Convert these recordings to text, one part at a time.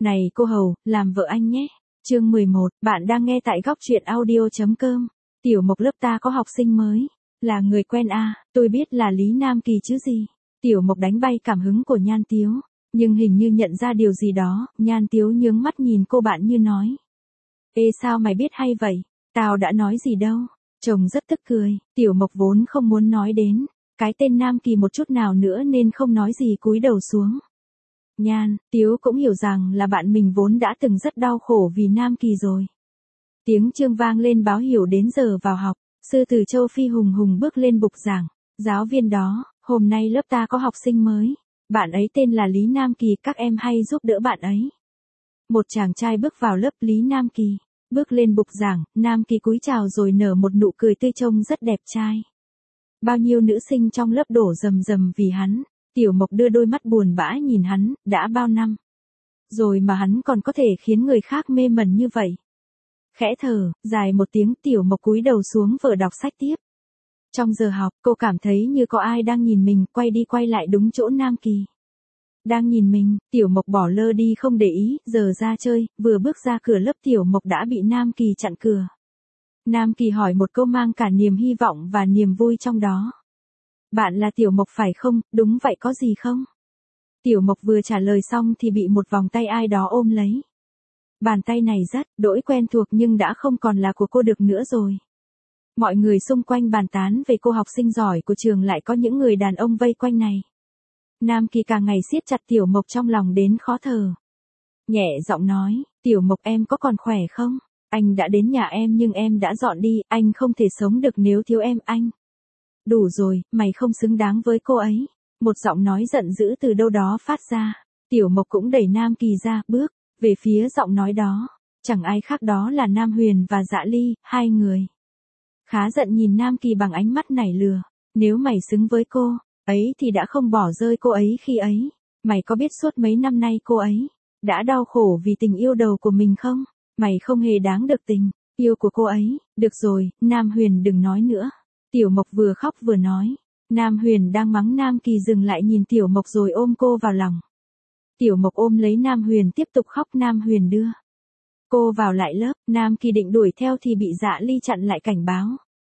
Này cô hầu, làm vợ anh nhé. Chương 11, bạn đang nghe tại góc truyện audio.com. Tiểu Mộc lớp ta có học sinh mới. Là người quen à, tôi biết là Lý Nam Kỳ chứ gì. Tiểu Mộc đánh bay cảm hứng của Nhan Tiếu. Nhưng hình như nhận ra điều gì đó, Nhan Tiếu nhướng mắt nhìn cô bạn như nói. Ê sao mày biết hay vậy? Tao đã nói gì đâu. Chồng rất tức cười, Tiểu Mộc vốn không muốn nói đến cái tên Nam Kỳ một chút nào nữa nên không nói gì cúi đầu xuống. Nhan, Tiếu cũng hiểu rằng là bạn mình vốn đã từng rất đau khổ vì Nam Kỳ rồi. Tiếng chuông vang lên báo hiệu đến giờ vào học, sư tử Châu Phi hùng hùng bước lên bục giảng. Giáo viên đó, hôm nay lớp ta có học sinh mới. Bạn ấy tên là Lý Nam Kỳ, các em hay giúp đỡ bạn ấy. Một chàng trai bước vào lớp Lý Nam Kỳ, bước lên bục giảng, Nam Kỳ cúi chào rồi nở một nụ cười tươi trông rất đẹp trai. Bao nhiêu nữ sinh trong lớp đổ rầm rầm vì hắn. Tiểu Mộc đưa đôi mắt buồn bã nhìn hắn, đã bao năm rồi mà hắn còn có thể khiến người khác mê mẩn như vậy. Khẽ thở, dài một tiếng, Tiểu Mộc cúi đầu xuống vở đọc sách tiếp. Trong giờ học, cô cảm thấy như có ai đang nhìn mình, quay đi quay lại đúng chỗ Nam Kỳ đang nhìn mình. Tiểu Mộc bỏ lơ đi không để ý, giờ ra chơi, vừa bước ra cửa lớp Tiểu Mộc đã bị Nam Kỳ chặn cửa. Nam Kỳ hỏi một câu mang cả niềm hy vọng và niềm vui trong đó. Bạn là Tiểu Mộc phải không? Đúng vậy, có gì không? Tiểu Mộc vừa trả lời xong thì bị một vòng tay ai đó ôm lấy. Bàn tay này rất đỗi quen thuộc nhưng đã không còn là của cô được nữa rồi. Mọi người xung quanh bàn tán về cô học sinh giỏi của trường, lại có những người đàn ông vây quanh này. Nam Kỳ càng ngày siết chặt Tiểu Mộc trong lòng đến khó thở. Nhẹ giọng nói, Tiểu Mộc em có còn khỏe không? Anh đã đến nhà em nhưng em đã dọn đi, anh không thể sống được nếu thiếu em anh. Đủ rồi, mày không xứng đáng với cô ấy. Một giọng nói giận dữ từ đâu đó phát ra. Tiểu Mộc cũng đẩy Nam Kỳ ra, bước về phía giọng nói đó. Chẳng ai khác đó là Nam Huyền và Dạ Ly, hai người khá giận nhìn Nam Kỳ bằng ánh mắt nảy lừa. Nếu mày xứng với cô ấy thì đã không bỏ rơi cô ấy khi ấy. Mày có biết suốt mấy năm nay cô ấy đã đau khổ vì tình yêu đầu của mình không? Mày không hề đáng được tình yêu của cô ấy. Được rồi, Nam Huyền đừng nói nữa. Tiểu Mộc vừa khóc vừa nói. Nam Huyền đang mắng Nam Kỳ dừng lại nhìn Tiểu Mộc rồi ôm cô vào lòng. Tiểu Mộc ôm lấy Nam Huyền tiếp tục khóc. Nam Huyền đưa cô vào lại lớp. Nam Kỳ định đuổi theo thì bị Dạ Ly chặn lại, cảnh báo.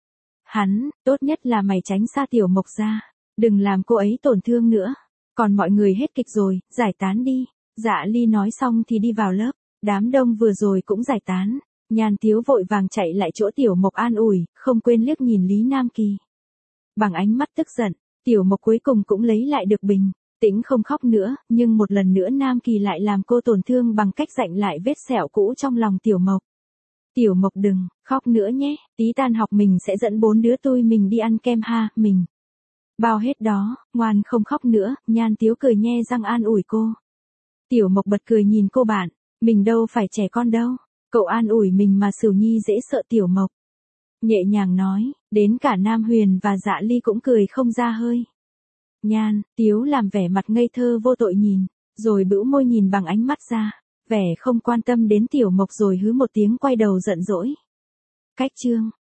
Hắn, tốt nhất là mày tránh xa Tiểu Mộc ra. Đừng làm cô ấy tổn thương nữa. Còn mọi người hết kịch rồi, giải tán đi. Dạ Ly nói xong thì đi vào lớp. Đám đông vừa rồi cũng giải tán. Nhan Tiếu vội vàng chạy lại chỗ Tiểu Mộc an ủi, không quên liếc nhìn Lý Nam Kỳ bằng ánh mắt tức giận. Tiểu Mộc cuối cùng cũng lấy lại được bình tĩnh, không khóc nữa, nhưng một lần nữa Nam Kỳ lại làm cô tổn thương bằng cách dạnh lại vết sẹo cũ trong lòng Tiểu Mộc. Tiểu Mộc đừng khóc nữa nhé, tí tan học mình sẽ dẫn 4 đứa tôi mình đi ăn kem ha, mình bao hết đó, ngoan không khóc nữa. Nhan Tiếu cười nhe răng an ủi cô. Tiểu Mộc bật cười nhìn cô bạn, mình đâu phải trẻ con đâu, cậu an ủi mình mà Sửu Nhi dễ sợ. Tiểu Mộc nhẹ nhàng nói, đến cả Nam Huyền và Dạ Ly cũng cười không ra hơi. Nhan Tiếu làm vẻ mặt ngây thơ vô tội nhìn, rồi bĩu môi nhìn bằng ánh mắt ra vẻ không quan tâm đến Tiểu Mộc rồi hứ một tiếng quay đầu giận dỗi. Cách chương